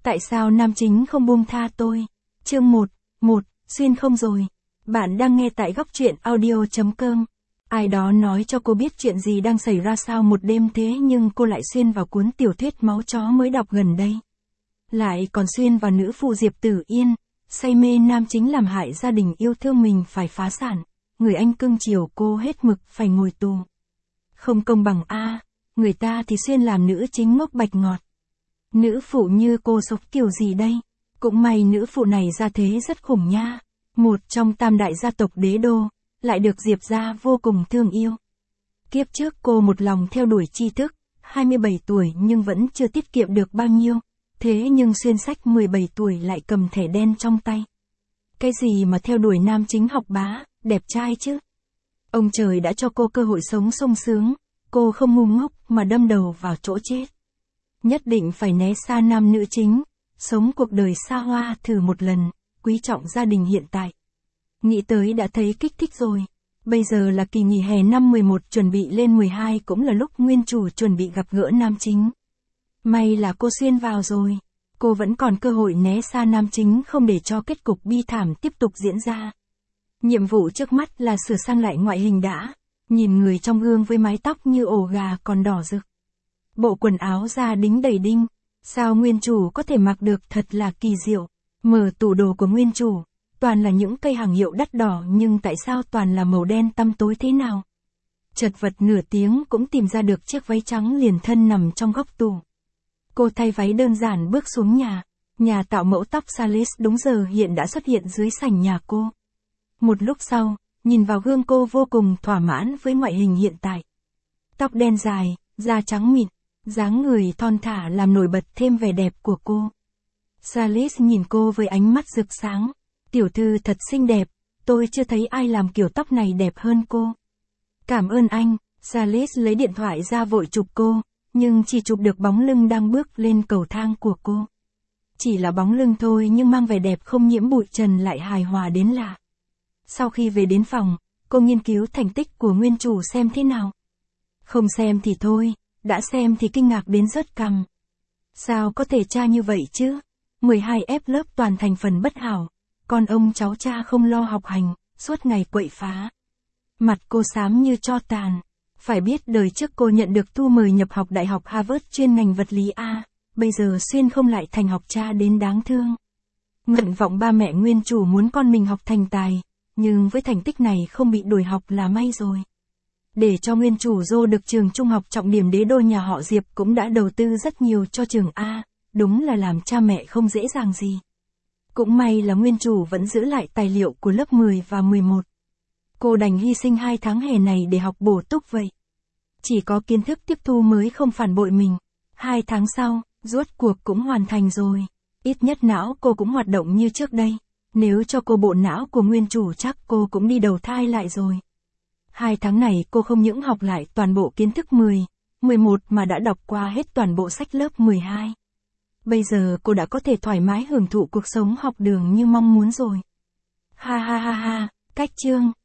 Tại sao nam chính không buông tha tôi? Chương 1, xuyên không rồi. Bạn đang nghe tại góc truyện audio.com. Ai đó nói cho cô biết chuyện gì đang xảy ra sau một đêm thế nhưng cô lại xuyên vào cuốn tiểu thuyết Máu Chó mới đọc gần đây. Lại còn xuyên vào nữ phụ Diệp Tử Yên, say mê nam chính làm hại gia đình yêu thương mình phải phá sản, người anh cưng chiều cô hết mực phải ngồi tù. Không công bằng a, người ta thì xuyên làm nữ chính ngốc bạch ngọt. Nữ phụ như cô sống kiểu gì đây? Cũng may nữ phụ này ra thế rất khủng nha. Một trong tam đại gia tộc đế đô, lại được Diệp gia vô cùng thương yêu. Kiếp trước cô một lòng theo đuổi tri thức, 27 tuổi nhưng vẫn chưa tiết kiệm được bao nhiêu. Thế nhưng xuyên sách 17 tuổi lại cầm thẻ đen trong tay. Cái gì mà theo đuổi nam chính học bá, đẹp trai chứ? Ông trời đã cho cô cơ hội sống sung sướng, cô không ngu ngốc mà đâm đầu vào chỗ chết. Nhất định phải né xa nam nữ chính, sống cuộc đời xa hoa thử một lần, quý trọng gia đình hiện tại. Nghĩ tới đã thấy kích thích rồi. Bây giờ là kỳ nghỉ hè năm 11 chuẩn bị lên 12 cũng là lúc nguyên chủ chuẩn bị gặp gỡ nam chính. May là cô xuyên vào rồi. Cô vẫn còn cơ hội né xa nam chính không để cho kết cục bi thảm tiếp tục diễn ra. Nhiệm vụ trước mắt là sửa sang lại ngoại hình đã. Nhìn người trong gương với mái tóc như ổ gà còn đỏ rực. Bộ quần áo da đính đầy đinh. Sao nguyên chủ có thể mặc được thật là kỳ diệu. Mở tủ đồ của nguyên chủ. Toàn là những cây hàng hiệu đắt đỏ nhưng tại sao toàn là màu đen tăm tối thế nào? Chật vật nửa tiếng cũng tìm ra được chiếc váy trắng liền thân nằm trong góc tủ. Cô thay váy đơn giản bước xuống nhà. Nhà tạo mẫu tóc Salis đúng giờ hiện đã xuất hiện dưới sảnh nhà cô. Một lúc sau, nhìn vào gương cô vô cùng thỏa mãn với ngoại hình hiện tại. Tóc đen dài, da trắng mịn, dáng người thon thả làm nổi bật thêm vẻ đẹp của cô. Salis nhìn cô với ánh mắt rực sáng. Tiểu thư thật xinh đẹp, tôi chưa thấy ai làm kiểu tóc này đẹp hơn cô. Cảm ơn anh, Salis lấy điện thoại ra vội chụp cô, nhưng chỉ chụp được bóng lưng đang bước lên cầu thang của cô. Chỉ là bóng lưng thôi nhưng mang vẻ đẹp không nhiễm bụi trần lại hài hòa đến lạ. Sau khi về đến phòng, cô nghiên cứu thành tích của nguyên chủ xem thế nào. Không xem thì thôi, đã xem thì kinh ngạc đến rớt cằm. Sao có thể cha như vậy chứ? 12F lớp toàn thành phần bất hảo. Con ông cháu cha không lo học hành, suốt ngày quậy phá. Mặt cô xám như tro tàn. Phải biết đời trước cô nhận được thư mời nhập học Đại học Harvard chuyên ngành vật lý A, bây giờ xuyên không lại thành học cha đến đáng thương. Nguyện vọng ba mẹ nguyên chủ muốn con mình học thành tài, nhưng với thành tích này không bị đuổi học là may rồi. Để cho nguyên chủ vô được trường trung học trọng điểm đế đô nhà họ Diệp cũng đã đầu tư rất nhiều cho trường A, đúng là làm cha mẹ không dễ dàng gì. Cũng may là nguyên chủ vẫn giữ lại tài liệu của lớp 10 và 11. Cô đành hy sinh 2 tháng hè này để học bổ túc vậy. Chỉ có kiến thức tiếp thu mới không phản bội mình. 2 tháng sau, rốt cuộc cũng hoàn thành rồi. Ít nhất não cô cũng hoạt động như trước đây. Nếu cho cô bộ não của nguyên chủ chắc cô cũng đi đầu thai lại rồi. 2 tháng này cô không những học lại toàn bộ kiến thức 10, 11 mà đã đọc qua hết toàn bộ sách lớp 12. Bây giờ cô đã có thể thoải mái hưởng thụ cuộc sống học đường như mong muốn rồi. Ha ha ha ha, cách chương.